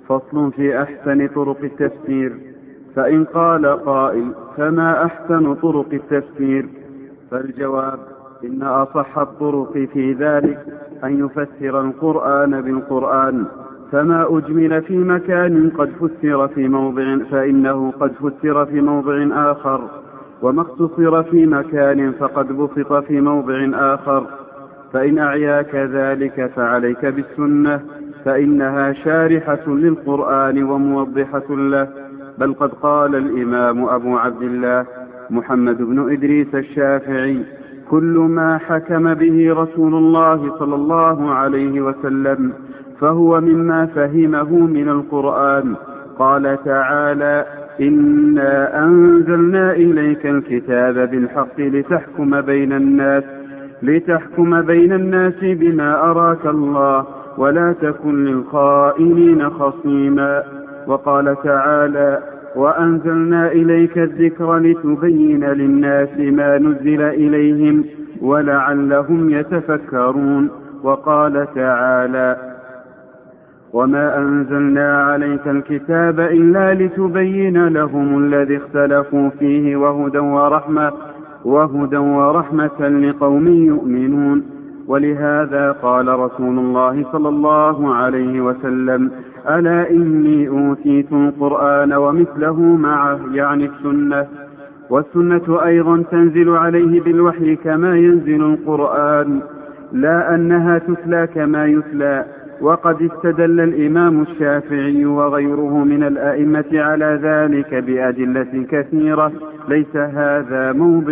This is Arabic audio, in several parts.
فصل في أحسن طرق التفسير. فإن قال قائل: فما أحسن طرق التفسير؟ فالجواب: إن أصح الطرق في ذلك أن يفسر القرآن بالقرآن، فما أجمل في مكان قد فسر في موضع فإنه قد فسر في موضع آخر، وما اختصر في مكان فقد بسط في موضع آخر. فإن أعياك ذلك فعليك بالسنة، فإنها شارحة للقرآن وموضحة له. بل قد قال الإمام أبو عبد الله محمد بن إدريس الشافعي: كل ما حكم به رسول الله صلى الله عليه وسلم فهو مما فهمه من القرآن. قال تعالى: إنا أنزلنا إليك الكتاب بالحق لتحكم بين الناس بما أراك الله ولا تكن للخائنين خصيما. وقال تعالى: وأنزلنا إليك الذكر لتبين للناس ما نزل إليهم ولعلهم يتفكرون. وقال تعالى: وما أنزلنا عليك الكتاب إلا لتبين لهم الذي اختلفوا فيه وهدى ورحمة لقوم يؤمنون. ولهذا قال رسول الله صلى الله عليه وسلم: ألا إني أوتيت القرآن ومثله معه، يعني السنة. والسنة أيضا تنزل عليه بالوحي كما ينزل القرآن، لا أنها تتلى كما يتلى. وقد استدل الإمام الشافعي وغيره من الأئمة على ذلك بأدلة كثيرة، ليس هذا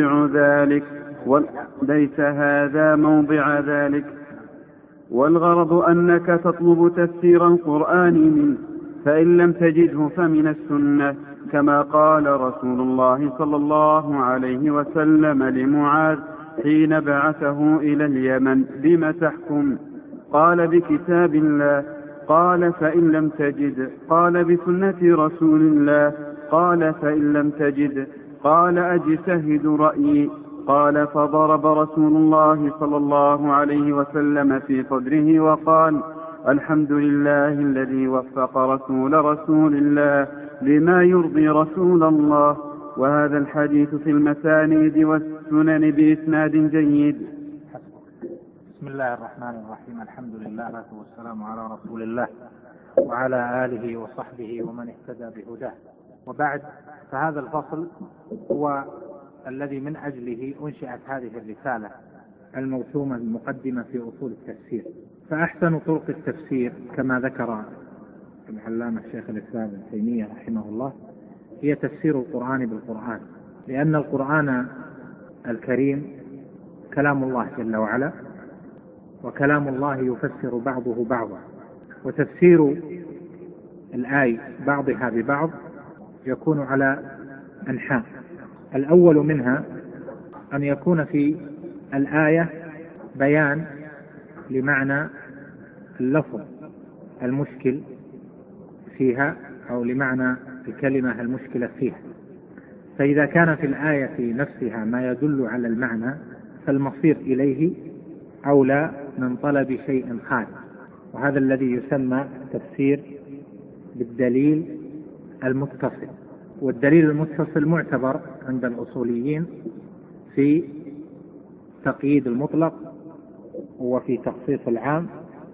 موضع ذلك. والغرض أنك تطلب تفسير القرآن منه، فإن لم تجده فمن السنة، كما قال رسول الله صلى الله عليه وسلم لمعاذ حين بعثه إلى اليمن: بم تحكم؟ قال: بكتاب الله. قال: فإن لم تجد؟ قال: بسنة رسول الله. قال: فإن لم تجد؟ قال: أجتهد رأيي. قال: فضرب رسول الله صلى الله عليه وسلم في صدره وقال: الحمد لله الذي وفق رسول الله لما يرضي رسول الله. وهذا الحديث في المسانيد والسنن بإسناد جيد. بسم الله الرحمن الرحيم. الحمد لله والسلام على رسول الله وعلى آله وصحبه ومن اهتدى بهداه، وبعد. فهذا الفصل هو الذي من أجله أنشئت هذه الرسالة الموسومة المقدمة في أصول التفسير. فأحسن طرق التفسير كما ذكر العلامة الشيخ الإسلام ابن تيمية رحمه الله هي تفسير القرآن بالقرآن، لأن القرآن الكريم كلام الله جل وعلا، وكلام الله يفسر بعضه بعضا. وتفسير الآية بعضها ببعض يكون على أنحاء. الأول منها أن يكون في الآية بيان لمعنى اللفظ المشكل فيها، أو لمعنى الكلمة المشكلة فيها. فإذا كان في الآية نفسها ما يدل على المعنى فالمصير إليه أولى من طلب شيء خارج، وهذا الذي يسمى تفسير بالدليل المتصل. والدليل المتصل معتبر عند الأصوليين في تقييد المطلق، وفي تخصيص العام،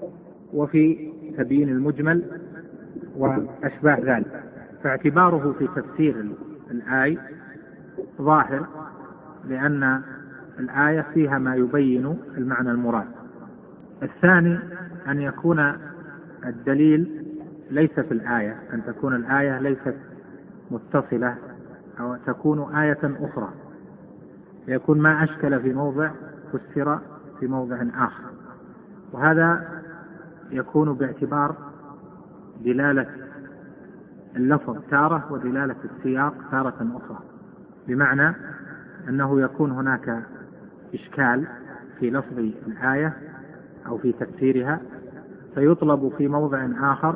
وفي تبيين المجمل وأشباه ذلك. فاعتباره في تفسير الآية ظاهر، لأن الآية فيها ما يبين المعنى المراد. الثاني أن يكون الدليل ليس في الآية، أن تكون الآية ليست متصلة، أو تكون آية أخرى، يكون ما أشكل في موضع فسر في موضع آخر. وهذا يكون باعتبار دلالة اللفظ تارة ودلالة السياق تارة أخرى، بمعنى أنه يكون هناك إشكال في لفظ الآية أو في تفسيرها فيطلب في موضع آخر،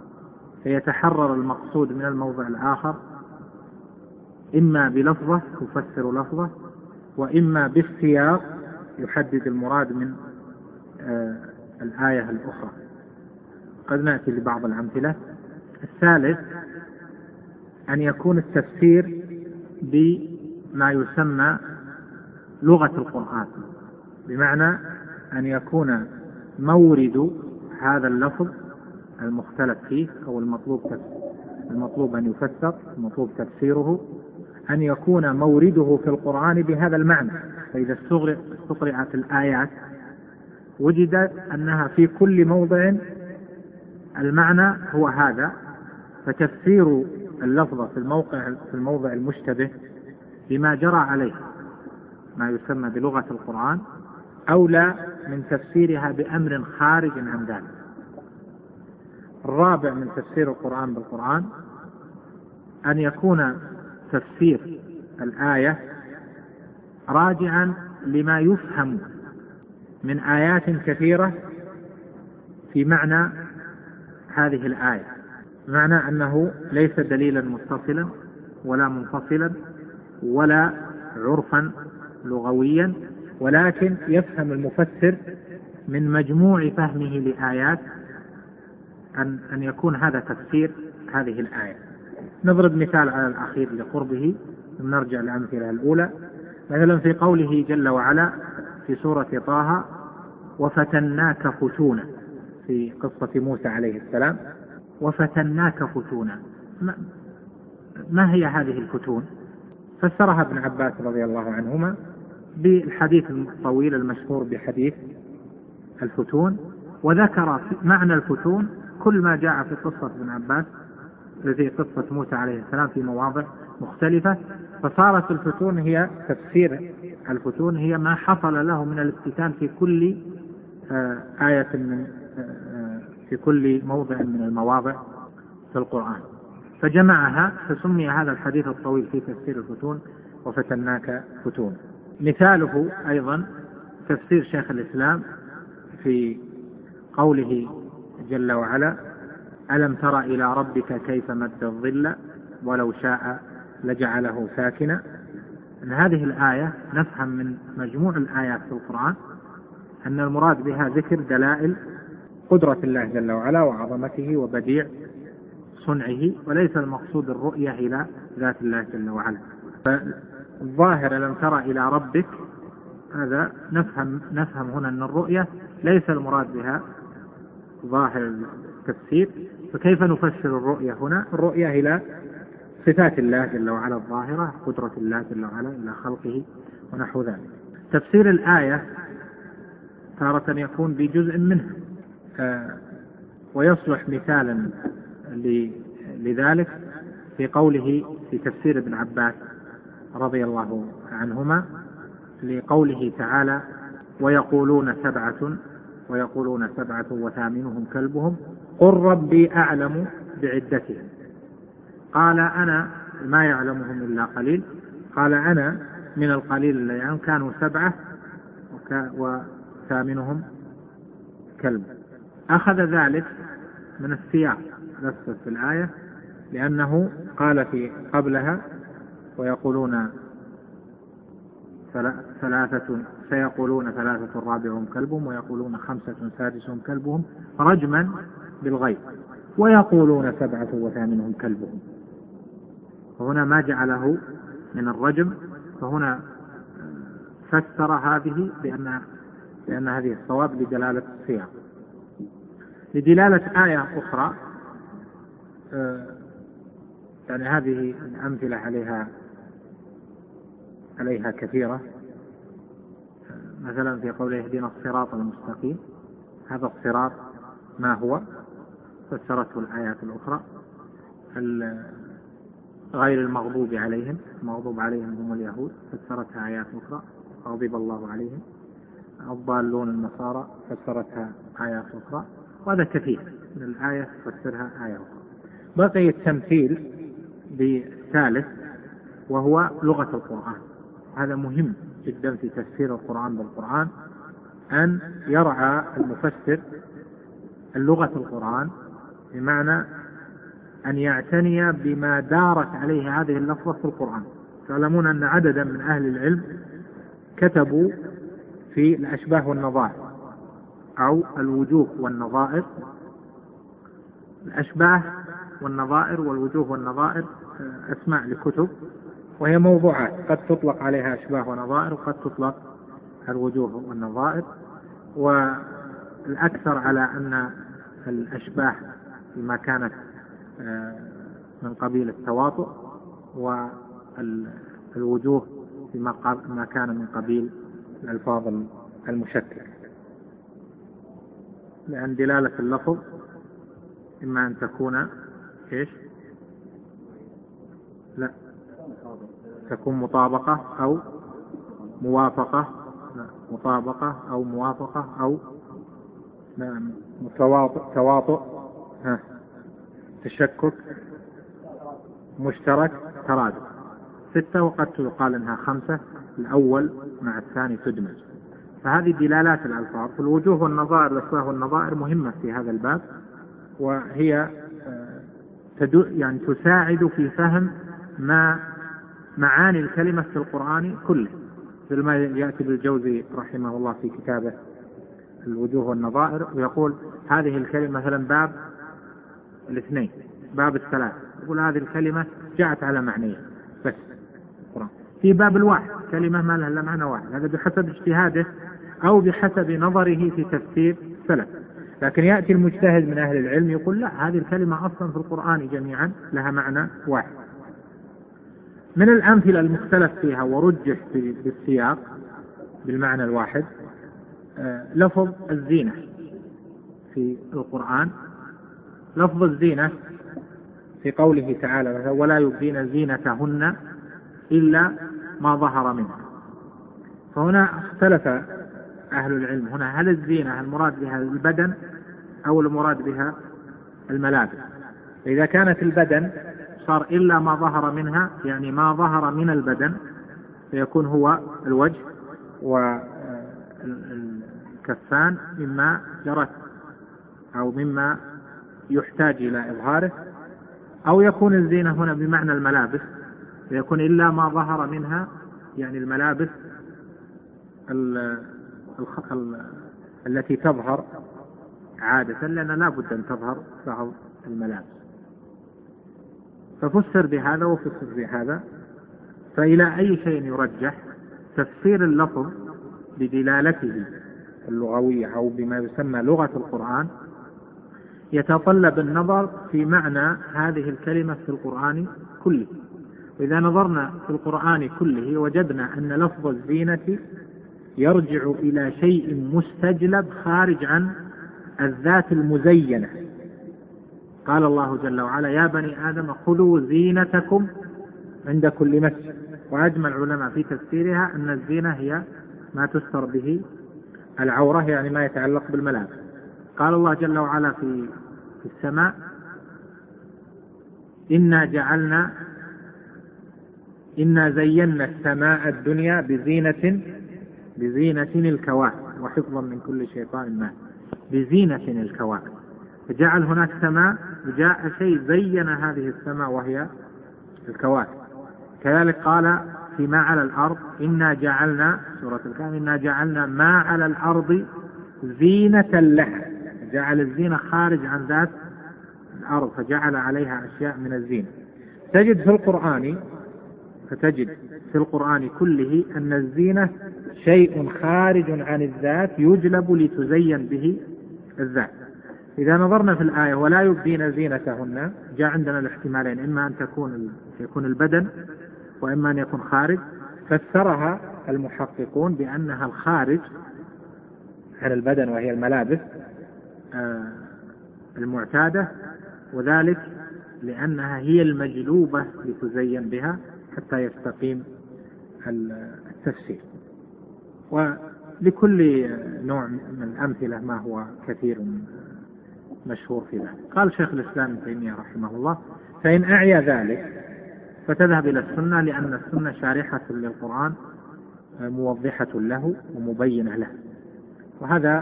فيتحرر المقصود من الموضع الآخر، إما بلفظة تفسر لفظة، وإما بالسياق يحدد المراد من الآية الأخرى. قد نأتي لبعض الأمثلة. الثالث أن يكون التفسير بما يسمى لغة القرآن، بمعنى أن يكون مورد هذا اللفظ المختلف فيه أو المطلوب أن يفسر، المطلوب تفسيره، أن يكون مورده في القرآن بهذا المعنى. فإذا استقرأت الآيات وجد أنها في كل موضع المعنى هو هذا، فتفسير اللفظة في الموضع المشتبه بما جرى عليه ما يسمى بلغة القرآن أولى من تفسيرها بأمر خارج عن ذلك. الرابع من تفسير القرآن بالقرآن أن يكون تفسير الآية راجعا لما يفهم من آيات كثيرة في معنى هذه الآية، بمعنى أنه ليس دليلا متصلا ولا منفصلا ولا عرفا لغويا، ولكن يفهم المفسر من مجموع فهمه لآيات أن يكون هذا تفسير هذه الآية. نضرب مثال على الأخير لقربه، نرجع للأمثلة الأولى. مثلا في قوله جل وعلا في سورة طه: وفتناك فتونا، في قصة موسى عليه السلام، وفتناك فتونا، ما هي هذه الفتون؟ فسرها ابن عباس رضي الله عنهما بالحديث الطويل المشهور بحديث الفتون، وذكر معنى الفتون كل ما جاء في قصة ابن عباس في قصة موسى عليه السلام في مواضع مختلفة. فصارت الفتون هي تفسير الفتون هي ما حصل له من الافتتان في كل آية في كل موضع من المواضع في القرآن، فجمعها فسمي هذا الحديث الطويل في تفسير الفتون وفتناك فتون. مثاله أيضا تفسير شيخ الإسلام في قوله جل وعلا: ألم تر إلى ربك كيف مد الظل ولو شاء لجعله ساكنا. أن هذه الآية نفهم من مجموع الآيات في القرآن أن المراد بها ذكر دلائل قدرة الله جل وعلا وعظمته وبديع صنعه، وليس المقصود الرؤية إلى ذات الله جل وعلا. فالظاهر ألم تر إلى ربك، هذا نفهم هنا أن الرؤية ليس المراد بها ظاهر التفسير. فكيف نفسر الرؤية هنا؟ الرؤية إلى صفات الله جل وعلا الظاهرة، قدرة الله جل وعلا إلى خلقه ونحو ذلك. تفسير الآية تارة يكون بجزء منها، ويصلح مثالا لذلك في قوله في تفسير ابن عباس رضي الله عنهما لقوله تعالى: ويقولون سبعة وثامنهم كلبهم قل ربي أعلم بعدتهم، قال أنا ما يعلمهم إلا قليل، قال أنا من القليل الذي يعلم، كانوا 7 وثامنهم كلب. أخذ ذلك من السياق نفسه في الآية، لأنه قال في قبلها: ويقولون سيقولون 3 رابعهم كلبهم ويقولون 5 سادسهم كلبهم رجما بالغيب، ويقولون 7 وثامنهم كلبهم. فهنا ما جعله من الرجم، فهنا فسر هذه بأن هذه الصواب لدلالة السياق. لدلالة آية أخرى، يعني هذه الأمثلة عليها كثيرة. مثلا في قوله اهدنا الصراط المستقيم، هذا الصراط ما هو؟ فسرته الآيات الأخرى. غير المغضوب عليهم، المغضوب عليهم هم اليهود، فسرتها آيات أخرى، غضب الله عليهم. الضالون النصارى، فسرتها آيات أخرى. وهذا كثير من الآية تفسرها آية أخرى. بقي التمثيل بالثالث وهو لغة القرآن. هذا مهم جدا في تفسير القرآن بالقرآن، أن يرعى المفسر اللغة القرآن، بمعنى أن يعتني بما دارت عليه هذه اللفظة في القرآن. تعلمون أن عددا من أهل العلم كتبوا في الأشباه والنظائر أو الوجوه والنظائر. الأشباه والنظائر والوجوه والنظائر أسماء لكتب، وهي موضوعات قد تطلق عليها أشباه ونظائر وقد تطلق الوجوه والنظائر، والأكثر على أن الأشباه فيما كانت من قبيل التواطؤ، والوجوه فيما كان من قبيل الألفاظ المشكلة، لأن دلالة اللفظ إما أن تكون لا تكون مطابقة أو موافقة، مطابقة أو موافقة أو تواطؤ، تشكك، مشترك، ترادف، 6، وقد يقال أنها 5، الأول مع الثاني تدمج. فهذه دلالات الألفاظ. الوجوه والنظائر، الأشباه والنظائر مهمة في هذا الباب، وهي يعني تساعد في فهم ما معاني الكلمة في القرآن كله، مثل ما يأتي بالجوزي رحمه الله في كتابه الوجوه والنظائر، ويقول هذه الكلمة مثلا باب الاثنين، باب الثلاث، يقول هذه الكلمة جاءت على معنيين بس القرآن. في باب الواحد كلمة ما لها إلا معنى واحد، هذا بحسب اجتهاده أو بحسب نظره في تفسير سلف. لكن يأتي المجتهد من أهل العلم يقول لا، هذه الكلمة أصلا في القرآن جميعا لها معنى واحد. من الأمثلة المختلف فيها ورجح بالسياق بالمعنى الواحد لفظ الزينة في القرآن. لفظ الزينة في قوله تعالى ولا يبدين زينتهن إلا ما ظهر منها، فهنا اختلف أهل العلم هنا، هل الزينة المراد بها البدن أو المراد بها الملابس؟ إذا كانت البدن صار إلا ما ظهر منها، يعني ما ظهر من البدن، فيكون هو الوجه والكفان مما جرت أو مما يحتاج إلى إظهاره، أو يكون الزينة هنا بمعنى الملابس، فيكون إلا ما ظهر منها، يعني الملابس التي تظهر عادة، لأن لا بد أن تظهر بعض الملابس. ففسر بهذا وفسر بهذا. فإلى أي شيء يرجح؟ تفسير اللفظ بدلالته اللغوية أو بما يسمى لغة القرآن يتطلب النظر في معنى هذه الكلمة في القرآن كله. وإذا نظرنا في القرآن كله وجدنا أن لفظ الزينة يرجع إلى شيء مستجلب خارج عن الذات المزينة. قال الله جل وعلا يا بني آدم خذوا زينتكم عند كل مسجد. وأجمع العلماء في تفسيرها أن الزينة هي ما تستر به العورة، يعني ما يتعلق بالملابس. قال الله جل وعلا في السماء إنا زينا السماء الدنيا بزينة الكواكب وحفظا من كل شيطان مارد. بزينة الكواكب، فجعل هناك سماء وجاء شيء زين هذه السماء وهي الكواكب. كذلك قال فيما على الأرض إنا جعلنا سورة الكهف إنا جعلنا ما على الأرض زينة لها، جعل الزينة خارج عن ذات الأرض فجعل عليها أشياء من الزينة. فتجد في القرآن كله أن الزينة شيء خارج عن الذات يجلب لتزين به الذات. إذا نظرنا في الآية ولا يبدين زينتهن، جاء عندنا الاحتمالين، إما أن يكون البدن وإما أن يكون خارج. فسرها المحققون بأنها الخارج عن البدن وهي الملابس المعتادة، وذلك لأنها هي المجلوبة لتزين بها حتى يستقيم التفسير. ولكل نوع من الأمثلة ما هو كثير مشهور في ذلك. قال شيخ الإسلام ابن تيمية رحمه الله فإن أعيا ذلك فتذهب إلى السنة، لأن السنة شارحة للقرآن موضحة له ومبينة له، وهذا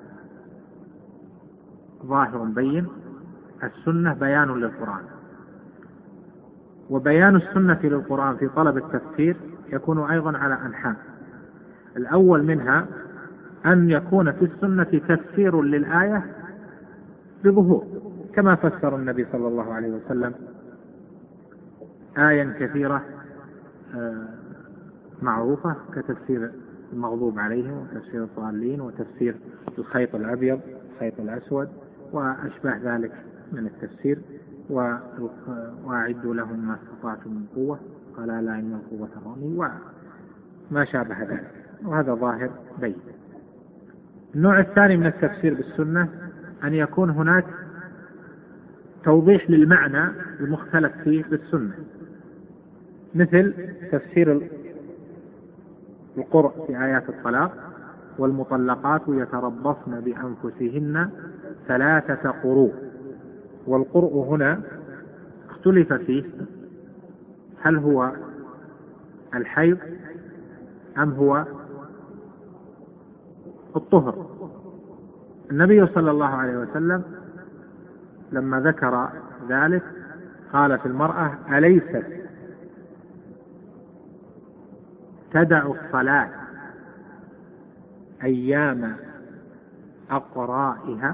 ظاهر بين. السنة بيان للقرآن، وبيان السنة للقرآن في طلب التفسير يكون أيضا على أنحاء. الأول منها أن يكون في السنة تفسير للآية بظهور، كما فسر النبي صلى الله عليه وسلم آية كثيرة معروفة كتفسير المغضوب عليهم وتفسير الضالين وتفسير الخيط الأبيض الخيط الأسود وأشباه ذلك من التفسير. وأعدوا لهم ما استطعتم من قوة قال لا إن القوة الرمي وما شابه ذلك، وهذا ظاهر بين. النوع الثاني من التفسير بالسنة أن يكون هناك توضيح للمعنى المختلف فيه بالسنة، مثل تفسير القرء في آيات الطلاق: والمطلقات يتربصن بأنفسهن 3 قروء. والقرء هنا اختلف فيه هل هو الحيض أم هو الطهر. النبي صلى الله عليه وسلم لما ذكر ذلك قال في المرأة: أليست تدع الصلاة أيام أقرائها؟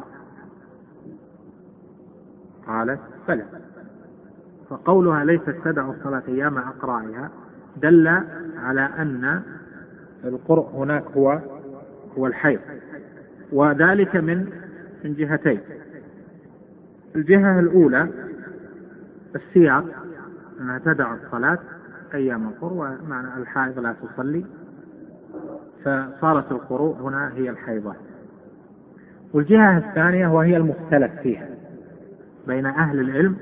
قالت: بلى. فقولها ليست تدع الصلاة أيام أقرائها دل على أن القرء هناك هو الحيض، وذلك من جهتين. الجهة الأولى السياق أنها تدع الصلاة أيام القرء، ومعنى الحائض لا تصلي، فصارت القروء هنا هي الحيضة. والجهة الثانية وهي المختلف فيها بين أهل العلم،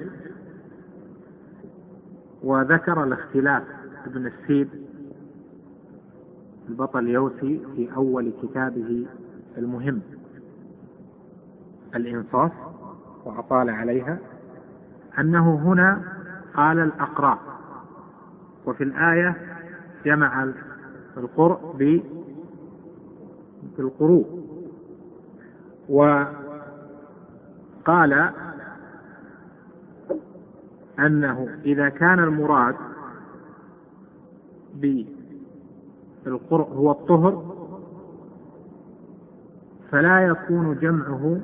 وذكر الاختلاف ابن السيب البطل يوسي في أول كتابه المهم الإنصاف وأطال عليها، أنه هنا قال الأقراء، وفي الآية جمع القرء بالقروء، وقال أنه إذا كان المراد بالقرء هو الطهر فلا يكون جمعه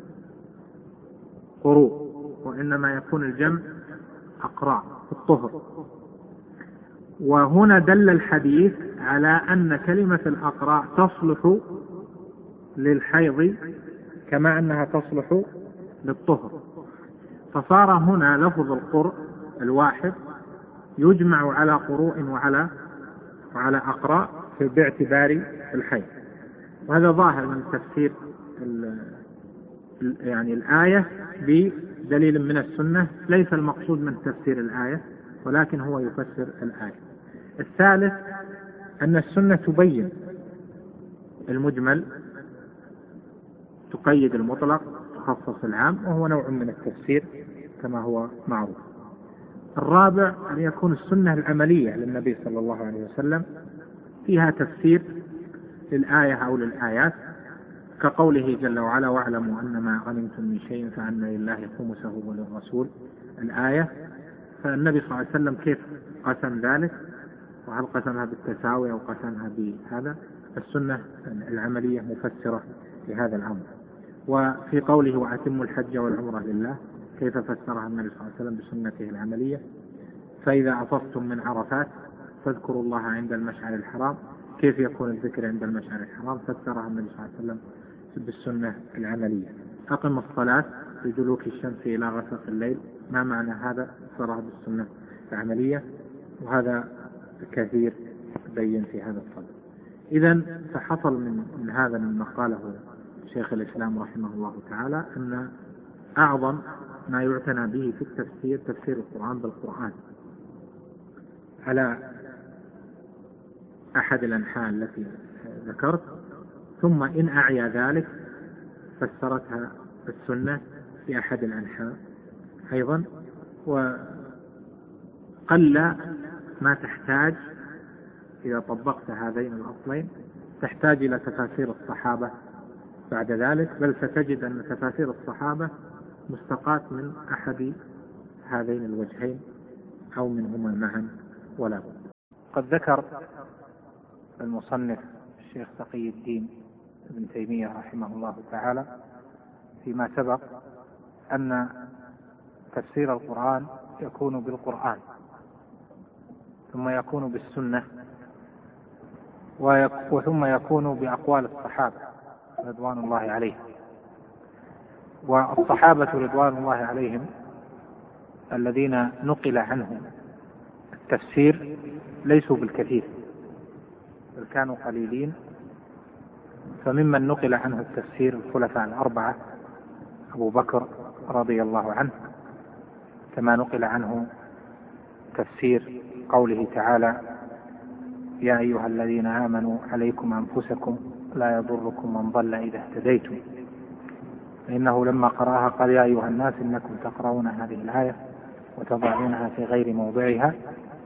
قروء، وإنما يكون الجمع أقراء في الطهر. وهنا دل الحديث على أن كلمة الأقراء تصلح للحيض كما أنها تصلح للطهر، فصار هنا لفظ القرء الواحد يجمع على قروء وعلى أقراء باعتبار الحيض. وهذا ظاهر من تفسير يعني الآية بدليل من السنة، ليس المقصود من تفسير الآية ولكن هو يفسر الآية. الثالث أن السنة تبين المجمل، تقيد المطلق، تخصص العام، وهو نوع من التفسير كما هو معروف. الرابع أن يكون السنة العملية للنبي صلى الله عليه وسلم فيها تفسير للآية أو للآيات، كقوله جل وعلا: واعلموا أن ما غنمتم من شيء فأن لله خمسه وللرسول الآية. فالنبي صلى الله عليه وسلم كيف قسم ذلك، وهل قسمها بالتساوي أو قسمها بهذا؟ السنة العملية مفسرة لهذا الأمر. وفي قوله: وأتموا الحج والعمرة لله، كيف فسرها النبي صلى الله عليه وسلم بسنته العملية؟ فإذا أفضتم من عرفات فاذكروا الله عند المشعر الحرام، كيف يكون الذكر عند المشعر الحرام؟ فسرها النبي صلى الله عليه وسلم بالسنة العملية. أقم الصلاة لدلوك الشمس إلى غسق الليل، ما معنى هذا؟ فسرها بالسنة العملية، وهذا كثير بين في هذا الصدد. إذن فحصل من هذا مما قاله شيخ الإسلام رحمه الله تعالى أن أعظم ما يعتنى به في التفسير تفسير القرآن بالقرآن على أحد الأنحاء التي ذكرت، ثم إن أعيا ذلك فسرتها السنة في أحد الأنحاء أيضا. وقل ما تحتاج إذا طبقت هذين الأصلين تحتاج إلى تفاسير الصحابة بعد ذلك، بل ستجد أن تفاسير الصحابة مستقاة من أحد هذين الوجهين أو منهما معا ولا بد. قد ذكر المصنف الشيخ تقي الدين ابن تيمية رحمه الله تعالى فيما سبق أن تفسير القرآن يكون بالقرآن، ثم يكون بالسنة، ثم يكون بأقوال الصحابة رضوان الله عليهم. والصحابة رضوان الله عليهم الذين نقل عنهم التفسير ليسوا بالكثير، بل كانوا قليلين. فممن نقل عنه التفسير الخلفاء الأربعة: أبو بكر رضي الله عنه، كما نقل عنه تفسير قوله تعالى: يا أيها الذين آمنوا عليكم أنفسكم لا يضركم من ضل إذا اهتديتم. فإنه لما قرأها قال: يا أيها الناس إنكم تقرؤون هذه الآية وتضعونها في غير موضعها،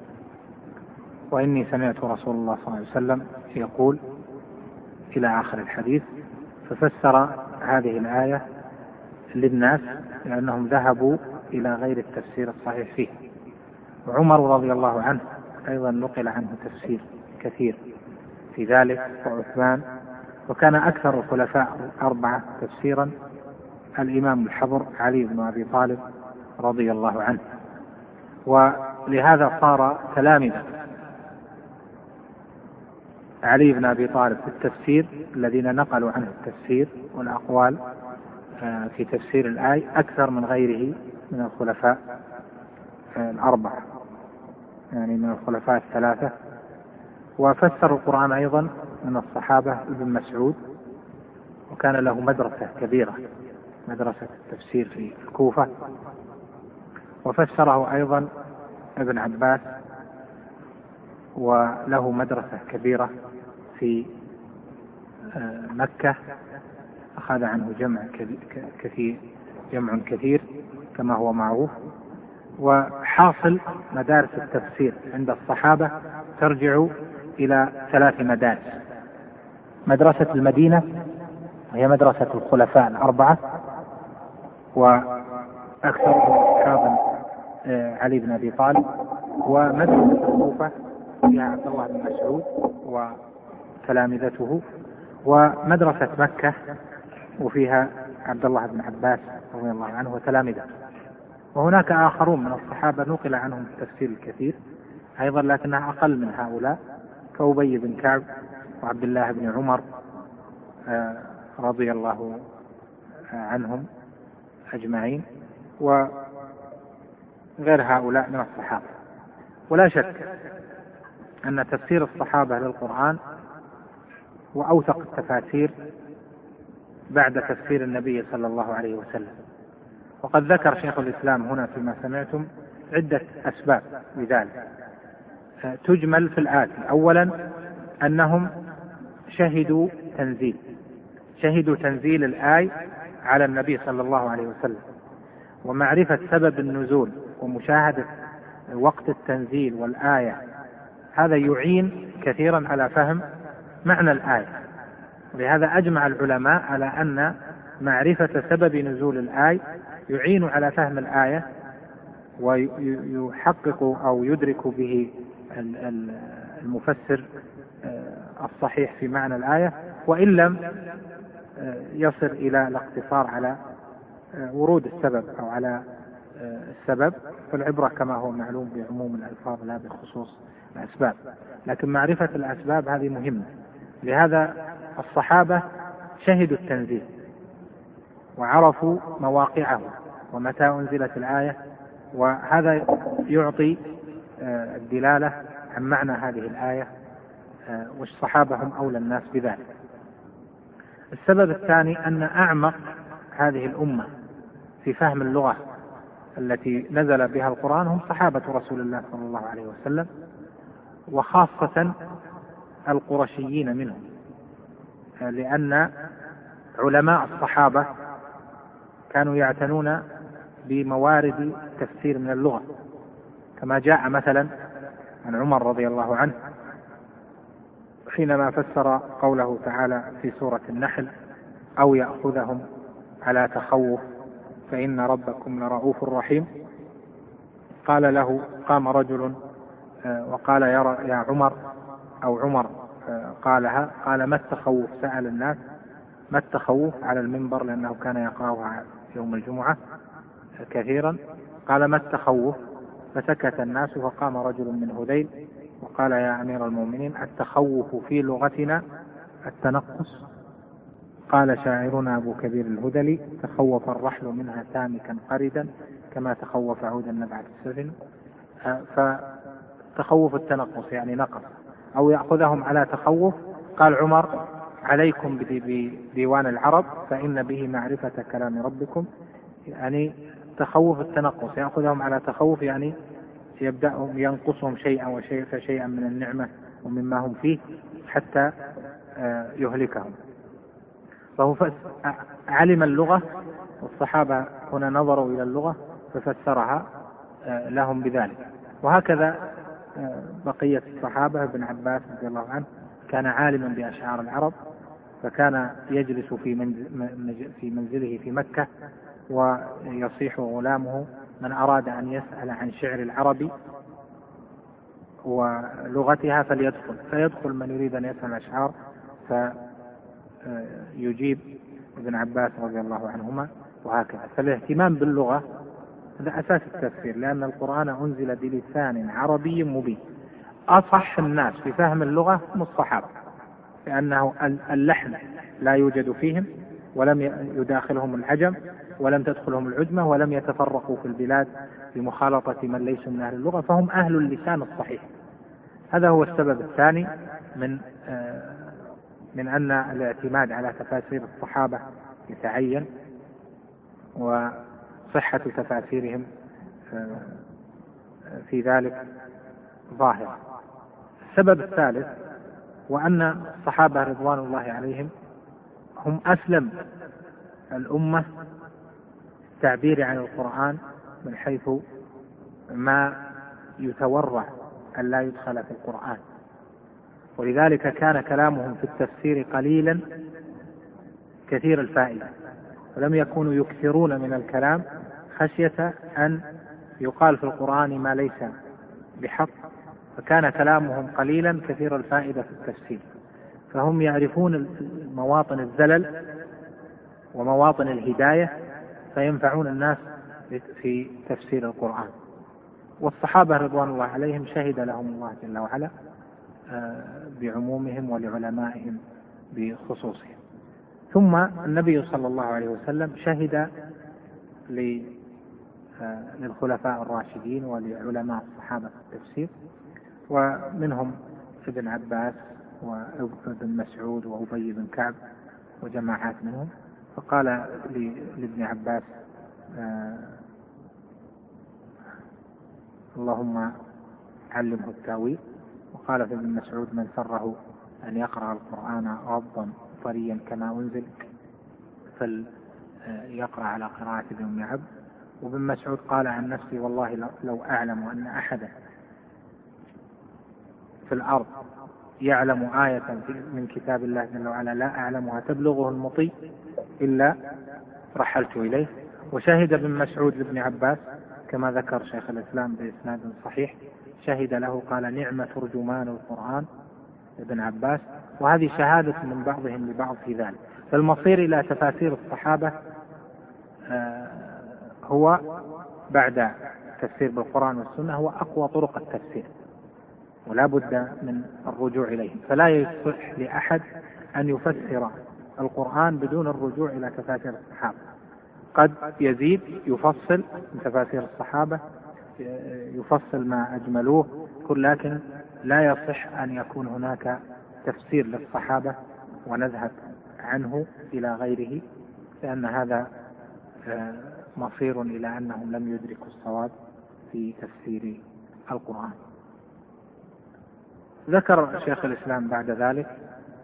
وإني سمعت رسول الله صلى الله عليه وسلم يقول، إلى آخر الحديث. ففسر هذه الآية للناس لأنهم ذهبوا إلى غير التفسير الصحيح فيه. وعمر رضي الله عنه أيضا نقل عنه تفسير كثير في ذلك، وعثمان. وكان أكثر الخلفاء الأربعة تفسيرا الإمام الحبر علي بن أبي طالب رضي الله عنه. ولهذا صار تلامذة علي بن أبي طالب في التفسير الذين نقلوا عنه التفسير والأقوال في تفسير الآية أكثر من غيره من الخلفاء الأربعة، يعني من الخلفاء الثلاثة. وفسر القرآن أيضا من الصحابة ابن مسعود، وكان له مدرسة كبيرة، مدرسة التفسير في الكوفة. وفسره أيضا ابن عباس، وله مدرسة كبيرة في مكة، أخذ عنه جمع كثير كما هو معروف. وحاصل مدارس التفسير عند الصحابة ترجع إلى 3 مدارس: مدرسة المدينة وهي مدرسة الخلفاء الأربعة، وأكثرهم أصحابا علي بن أبي طالب، ومدرسة الكوفة فيها عبد الله بن مسعود وتلامذته، ومدرسة مكة وفيها عبد الله بن عباس رضي الله عنه وتلامذته. وهناك آخرون من الصحابة نقل عنهم التفسير الكثير أيضا، لكنها أقل من هؤلاء، كأبي بن كعب وعبد الله بن عمر رضي الله عنهم أجمعين، وغير هؤلاء من الصحابة. ولا شك أن تفسير الصحابة للقرآن وأوثق التفاسير بعد تفسير النبي صلى الله عليه وسلم. وقد ذكر شيخ الإسلام هنا فيما سمعتم عدة أسباب لذلك، تجمل في الآتي: أولا أنهم شهدوا تنزيل الآية على النبي صلى الله عليه وسلم، ومعرفة سبب النزول ومشاهدة وقت التنزيل والآية، هذا يعين كثيرا على فهم معنى الآية. ولهذا أجمع العلماء على أن معرفة سبب نزول الآية يعين على فهم الآية، ويحقق أو يدرك به المفسر الصحيح في معنى الآية، وإن لم يصل إلى الاقتصار على ورود السبب أو على السبب، فالعبرة كما هو معلوم بعموم الألفاظ لا بخصوص الأسباب. لكن معرفة الأسباب هذه مهمة. لهذا الصحابة شهدوا التنزيل وعرفوا مواقعه ومتى أنزلت الآية، وهذا يعطي الدلالة عن معنى هذه الآية، والصحابة هم أولى الناس بذلك. السبب الثاني أن أعمق هذه الأمة في فهم اللغة التي نزل بها القرآن هم صحابة رسول الله صلى الله عليه وسلم، وخاصة القرشيين منهم، لأن علماء الصحابة كانوا يعتنون بموارد التفسير من اللغة، كما جاء مثلا عن عمر رضي الله عنه حينما فسر قوله تعالى في سورة النحل: أو يأخذهم على تخوف فإن ربكم لرؤوف رحيم. قال له، قام رجل وقال: يا عمر، أو عمر قالها، قال: ما التخوف؟ سأل الناس ما التخوف على المنبر، لأنه كان يقرأها يوم الجمعة كثيرا. قال ما التخوف؟ فسكت الناس، فقام رجل من هذيل وقال يا أمير المؤمنين التخوف في لغتنا التنقص. قال شاعرنا أبو كبير الهذلي تخوف الرحل منها سامكا قردا كما تخوف عود النبعة السفن. فتخوف التنقص يعني نقص أو يأخذهم على تخوف. قال عمر عليكم بديوان العرب فإن به معرفة كلام ربكم، يعني تخوف التنقص يأخذهم على تخوف، يعني يبدأهم ينقصهم شيئا فشيئا من النعمة ومما هم فيه حتى يهلكهم. فهو علم اللغة، والصحابة هنا نظروا إلى اللغة ففسرها لهم بذلك. وهكذا بقية الصحابة. ابن عباس رضي الله عنه كان عالما بأشعار العرب، فكان يجلس في منزله في مكة ويصيح غلامه من أراد أن يسأل عن شعر العرب ولغتها فيدخل من يريد أن يسأل الأشعار فيجيب ابن عباس رضي الله عنهما. وهكذا فالاهتمام باللغة هذا أساس التفسير، لأن القرآن أنزل بلسان عربي مبين. أصح الناس في فهم اللغة هم الصحابة، لأنه اللحن لا يوجد فيهم، ولم يداخلهم العجم، ولم تدخلهم العجمة، ولم يتفرقوا في البلاد بمخالطة من ليسوا من أهل اللغة، فهم أهل اللسان الصحيح. هذا هو السبب الثاني من أن الاعتماد على تفاسير الصحابة يتعين، وصحة تفاسيرهم في ذلك ظاهرة. السبب الثالث وأن الصحابة رضوان الله عليهم هم أسلم الأمة التعبير عن القرآن، من حيث ما يتورع أن لا يدخل في القرآن، ولذلك كان كلامهم في التفسير قليلا كثير الفائدة، ولم يكونوا يكثرون من الكلام خشية أن يقال في القرآن ما ليس بحق، فكان كلامهم قليلا كثير الفائدة في التفسير. فهم يعرفون مواطن الزلل ومواطن الهداية، فينفعون الناس في تفسير القرآن. والصحابة رضوان الله عليهم شهد لهم الله جل وعلا بعمومهم ولعلمائهم بخصوصهم. ثم النبي صلى الله عليه وسلم شهد للخلفاء الراشدين ولعلماء الصحابة في التفسير، ومنهم ابن عباس وابن مسعود وأبي بن كعب وجماعات منهم. فقال لابن عباس اللهم علمه التاويل. وقال في ابن مسعود من سره أن يقرأ القرآن غضا طريا كما أنزل فليقرأ على قراءة ابن عبد. وابن مسعود قال عن نفسي والله لو أعلم أن أحدا في الأرض يعلم آية من كتاب الله جل وعلا لا أعلمها تبلغه المطيع إلا رحلت إليه. وشهد ابن مسعود لابن عباس كما ذكر شيخ الإسلام بإسناد صحيح، شهد له قال نعم ترجمان القرآن ابن عباس. وهذه شهادة من بعضهم لبعض في ذلك. فالمصير إلى تفاسير الصحابة هو بعد تفسير بالقرآن والسنة هو أقوى طرق التفسير، ولا بد من الرجوع إليهم. فلا يصح لأحد أن يفسر القرآن بدون الرجوع إلى تفاسير الصحابة. قد يزيد يفصل من تفاسير الصحابة، يفصل ما أجملوه، لكن لا يصح أن يكون هناك تفسير للصحابة ونذهب عنه إلى غيره، لأن هذا مصير إلى أنهم لم يدركوا الصواب في تفسير القرآن. ذكر شيخ الإسلام بعد ذلك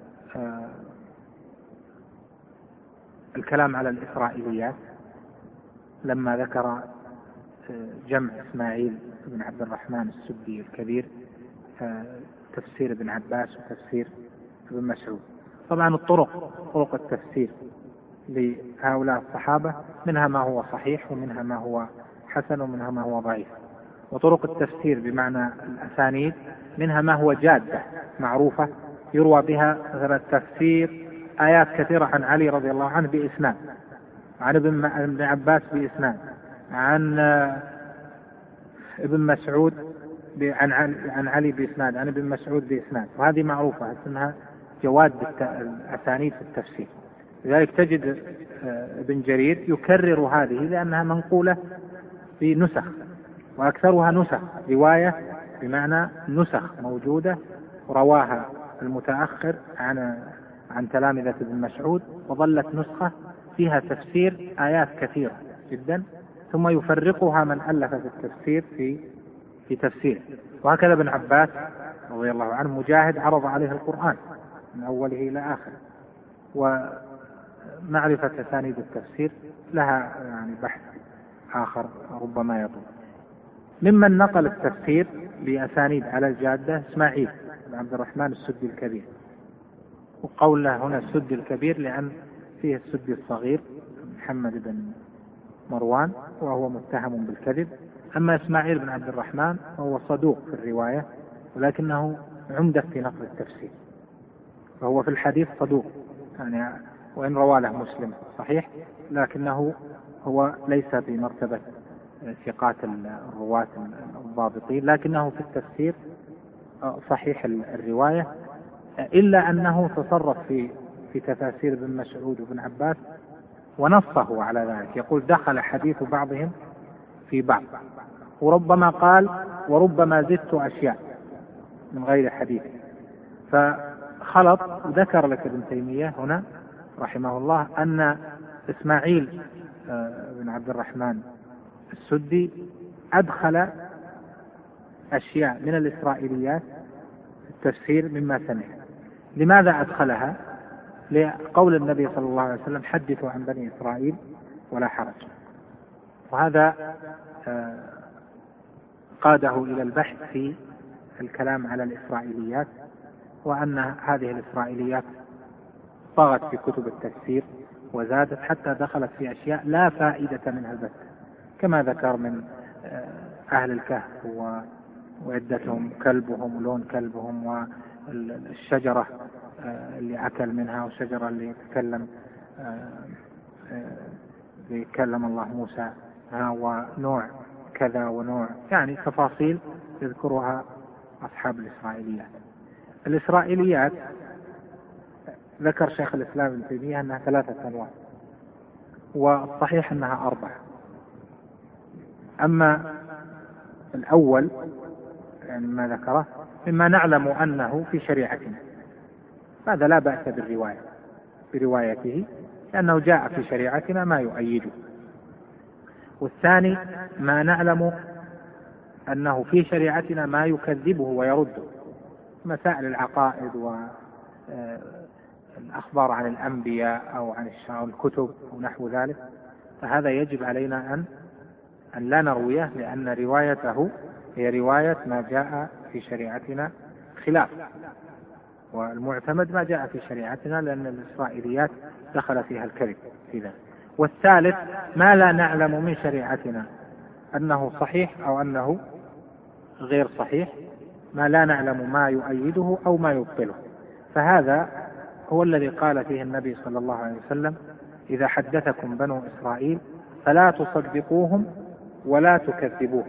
الكلام على الإسرائيليات لما ذكر جمع إسماعيل بن عبد الرحمن السدي الكبير تفسير ابن عباس وتفسير ابن مسعود. طبعا طرق التفسير لهؤلاء الصحابة منها ما هو صحيح ومنها ما هو حسن ومنها ما هو ضعيف. وطرق التفسير بمعنى الأسانيد منها ما هو جادة معروفة يروى بها مثلا تفسير آيات كثيرة عن علي رضي الله عنه بإسناد، عن ابن عباس بإسناد، عن ابن مسعود عن علي بإسناد، عن ابن مسعود بإسناد، وهذه معروفة اسمها جواد الأسانيد في التفسير. لذلك تجد ابن جرير يكرر هذه لأنها منقولة في نسخ، وأكثرها نسخ رواية، بمعنى نسخ موجودة رواها المتأخر عن تلامذة ابن مسعود، وظلت نسخة فيها تفسير آيات كثيرة جدا، ثم يفرقها من ألف في التفسير في تفسيره. وهكذا ابن عباس رضي الله عنه، مجاهد عرض عليه القرآن من أوله إلى آخره. ومعرفة أسانيد التفسير لها يعني بحث آخر ربما يطول. ممن نقل التفسير بأسانيد على الجادة إسماعيل بن عبد الرحمن السدي الكبير، وقول له هنا السدي الكبير لأن فيه السدي الصغير محمد بن مروان وهو متهم بالكذب. أما إسماعيل بن عبد الرحمن فهو صدوق في الرواية، ولكنه عمدة في نقل التفسير، فهو في الحديث صدوق يعني، وإن روى له مسلم صحيح، لكنه هو ليس بمرتبة ثقات الرواة الضابطين، لكنه في التفسير صحيح الرواية، إلا أنه تصرف في تفاسير ابن مسعود وابن عباس ونصه على ذلك، يقول دخل حديث بعضهم في بعض، وربما قال وربما زدت أشياء من غير حديث، فخلط. ذكر لك ابن تيمية هنا رحمه الله أن إسماعيل بن عبد الرحمن السدي أدخل أشياء من الإسرائيليات في التفسير مما سمع. لماذا أدخلها؟ لقول النبي صلى الله عليه وسلم حدثوا عن بني إسرائيل ولا حرج، وهذا قاده إلى البحث في الكلام على الإسرائيليات، وأن هذه الإسرائيليات طغت في كتب التفسير وزادت حتى دخلت في أشياء لا فائدة منها البتة، كما ذكر من أهل الكهف وعدتهم كلبهم ولون كلبهم، والشجرة اللي أكل منها، والشجرة اللي يتكلم الله موسى، ونوع كذا ونوع، يعني تفاصيل يذكرها أصحاب الإسرائيليات. الإسرائيليات ذكر شيخ الإسلام ابن تيمية أنها 3 أنواع، والصحيح أنها 4. أما الأول يعني ما ذكره مما نعلم أنه في شريعتنا، هذا لا بأس بروايته لأنه جاء في شريعتنا ما يؤيده. والثاني ما نعلم أنه في شريعتنا ما يكذبه ويرده، مسائل العقائد والأخبار عن الأنبياء أو عن الكتب ونحو ذلك، فهذا يجب علينا أن لا نرويه، لأن روايته هي رواية ما جاء في شريعتنا خلاف، والمعتمد ما جاء في شريعتنا، لأن الإسرائيليات دخل فيها الكذب في ذلك. والثالث ما لا نعلم من شريعتنا أنه صحيح أو أنه غير صحيح، ما لا نعلم ما يؤيده أو ما يبطله، فهذا هو الذي قال فيه النبي صلى الله عليه وسلم إذا حدثكم بنو إسرائيل فلا تصدقوهم ولا تكذبوهم.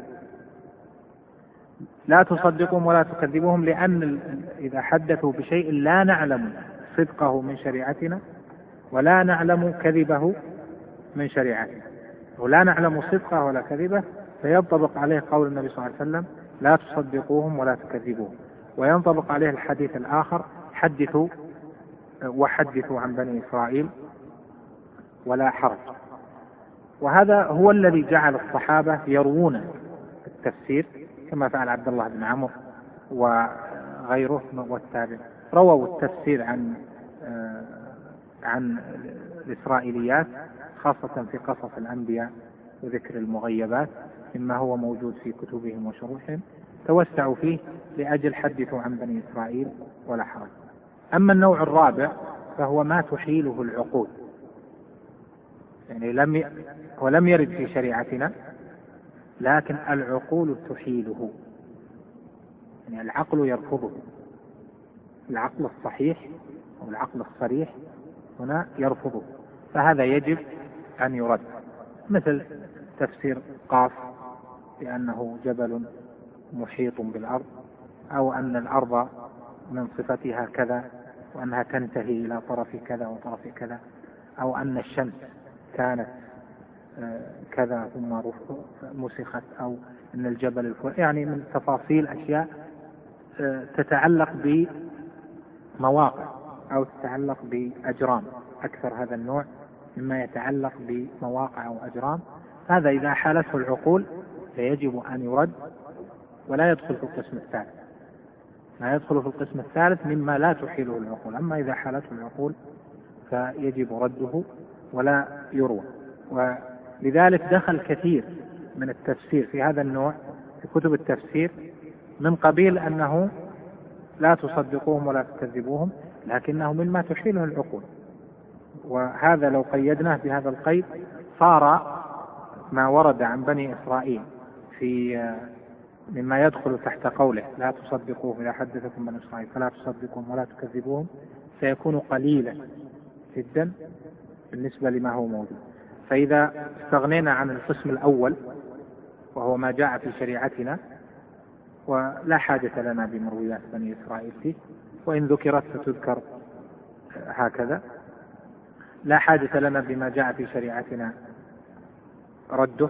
لا تصدقوهم ولا تكذبوهم، لأن إذا حدثوا بشيء لا نعلم صدقه من شريعتنا ولا نعلم كذبه من شريعتنا، ولا نعلم صدقه ولا كذبه، فينطبق عليه قول النبي صلى الله عليه وسلم لا تصدقوهم ولا تكذبوهم، وينطبق عليه الحديث الآخر حدثوا وحدثوا عن بني إسرائيل ولا حرج. وهذا هو الذي جعل الصحابة يروون التفسير كما فعل عبد الله بن عمرو وغيره والتابع، رووا التفسير عن الإسرائيليات، خاصة في قصص الأنبياء وذكر المغيبات مما هو موجود في كتبهم وشروحهم، توسعوا فيه لأجل حدثوا عن بني إسرائيل ولا حرج. أما النوع الرابع فهو ما تحيله العقول، يعني لم يرد في شريعتنا لكن العقول تحيله، يعني العقل يرفضه، العقل الصحيح أو العقل الصريح هنا يرفضه، فهذا يجب أن يرد، مثل تفسير قاف بأنه جبل محيط بالأرض، أو أن الأرض من صفتها كذا وأنها تنتهي إلى طرف كذا وطرف كذا، أو أن الشمس كانت كذا ثم مسخت، أو أن الجبل يعني من تفاصيل أشياء تتعلق بمواقع أو تتعلق بأجرام، أكثر هذا النوع مما يتعلق بمواقع أو أجرام. هذا إذا حالته العقول فيجب أن يرد ولا يدخل في القسم الثالث، لا يدخل في القسم الثالث مما لا تحيله العقول. أما إذا حالته العقول فيجب رده ولا يروى. ولذلك دخل كثير من التفسير في هذا النوع في كتب التفسير من قبيل أنه لا تصدقوهم ولا تكذبوهم، لكنه مما تحيله العقول. وهذا لو قيدناه بهذا القيد صار ما ورد عن بني إسرائيل في مما يدخل تحت قوله لا تصدقوهم إذا حدثكم بني إسرائيل فلا تصدقوهم ولا تكذبوهم، سيكون قليلا جدا بالنسبة لما هو موجود. فإذا استغنينا عن القسم الأول وهو ما جاء في شريعتنا ولا حاجة لنا بمرويات بني إسرائيل فيه، وإن ذكرت فتذكر هكذا، لا حاجة لنا بما جاء في شريعتنا رده،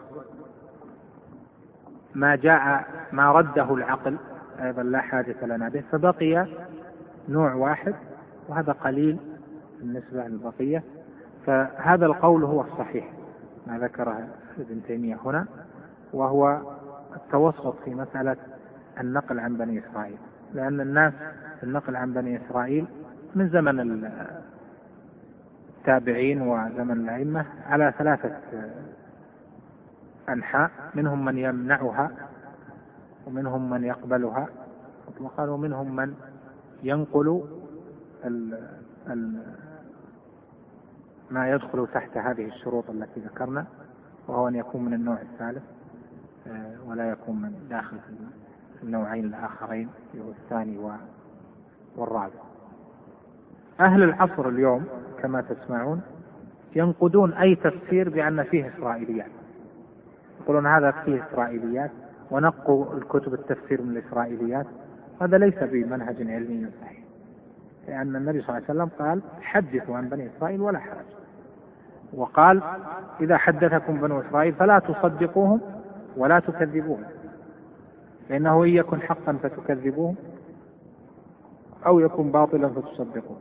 ما رده العقل أيضا لا حاجة لنا به، فبقي نوع واحد وهذا قليل بالنسبة للبقية. فهذا القول هو الصحيح ما ذكره ابن تيمية هنا، وهو التوسط في مسألة النقل عن بني إسرائيل، لأن الناس في النقل عن بني إسرائيل من زمن التابعين وزمن الأئمة على ثلاثة أنحاء، منهم من يمنعها ومنهم من يقبلها مطلقا ومنهم من ينقل ما يدخل تحت هذه الشروط التي ذكرنا، وهو أن يكون من النوع الثالث ولا يكون من داخل في النوعين الآخرين هو الثاني والرابع. أهل العصر اليوم كما تسمعون ينقدون أي تفسير بأن فيه إسرائيليات، يقولون هذا فيه إسرائيليات ونقوا الكتب التفسير من الإسرائيليات. هذا ليس بمنهج علمي صحيح، لأن النبي صلى الله عليه وسلم قال حدثوا عن بني إسرائيل ولا حرج، وقال إذا حدثكم بنو إسرائيل فلا تصدقوهم ولا تكذبوهم، لأنه يكن حقا فتكذبوهم أو يكون باطلا فتصدقوه.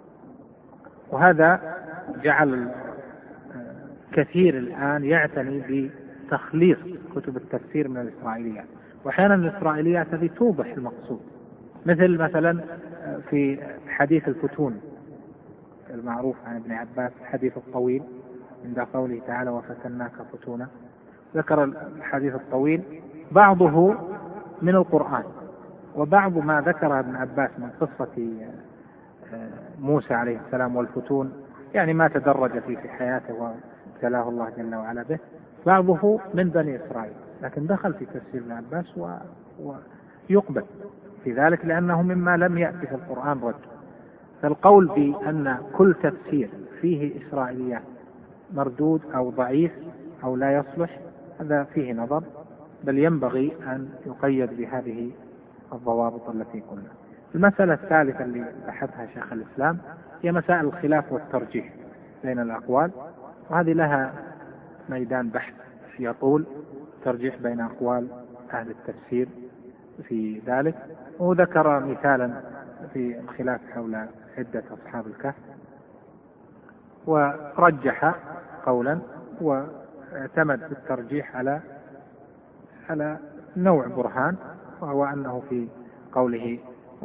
وهذا جعل كثير الآن يعتني بتخليص كتب التفسير من الإسرائيليات، وأحيانا الإسرائيليات هذه توضح المقصود، مثلا في حديث الفتون المعروف عن ابن عباس الحديث الطويل عند قوله تعالى وفتناك فتونا، ذكر الحديث الطويل بعضه من القرآن، وبعض ما ذكر ابن عباس من قصة موسى عليه السلام والفتون يعني ما تدرج فيه في حياته وابتلاه الله جل وعلا به، بعضه من بني إسرائيل، لكن دخل في تفسير ابن عباس ويقبل في ذلك لأنه مما لم يأتي في القرآن رد. فالقول بأن كل تفسير فيه إسرائيليات مردود أو ضعيف أو لا يصلح هذا فيه نظر، بل ينبغي أن يقيد بهذه الضوابط التي قلنا. المسألة الثالثة اللي بحثها شيخ الإسلام هي مسائل الخلاف والترجيح بين الأقوال، وهذه لها ميدان بحث يطول، ترجيح بين أقوال أهل التفسير في ذلك. وذكر مثالا في الخلاف حول عدة أصحاب الكهف، ورجح قولا واعتمد في الترجيح على نوع برهان، وهو أنه في قوله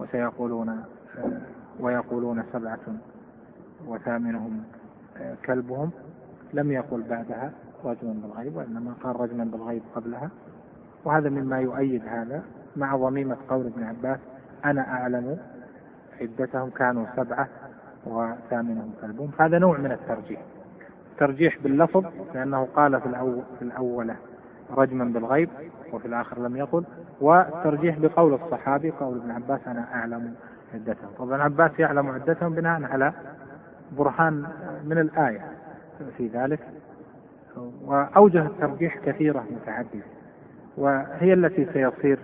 ويقولون 7 وثامنهم كلبهم لم يقل بعدها رجما بالغيب، وإنما قال رجما بالغيب قبلها، وهذا مما يؤيد هذا مع ضميمة قول ابن عباس أنا أعلم عدتهم كانوا 7 وثامنهم كلبهم. هذا نوع من الترجيح باللفظ، لأنه قال في الأول رجما بالغيب وفي الآخر لم يقل، والترجيح بقول الصحابي قول ابن عباس أنا أعلم عدتهم. طبعا ابن عباس يعلم عدتهم بناء على برهان من الآية في ذلك. وأوجه الترجيح كثيرة متعددة، وهي التي سيصير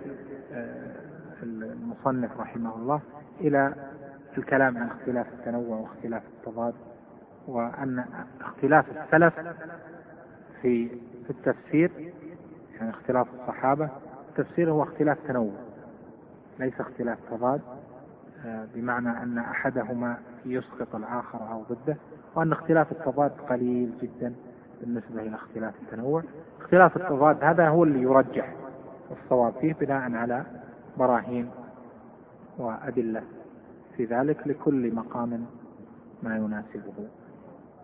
المصنف رحمه الله إلى الكلام عن اختلاف التنوع واختلاف التضاد، وأن اختلاف السلف في التفسير، يعني اختلاف الصحابة التفسير هو اختلاف تنوع ليس اختلاف تضاد، بمعنى أن أحدهما يسقط الآخر أو ضده، وأن اختلاف التضاد قليل جدا بالنسبة إلى اختلاف التنوع. اختلاف التضاد هذا هو اللي يرجح الصواب فيه بناء على براهين وأدلة في ذلك، لكل مقام ما يناسبه.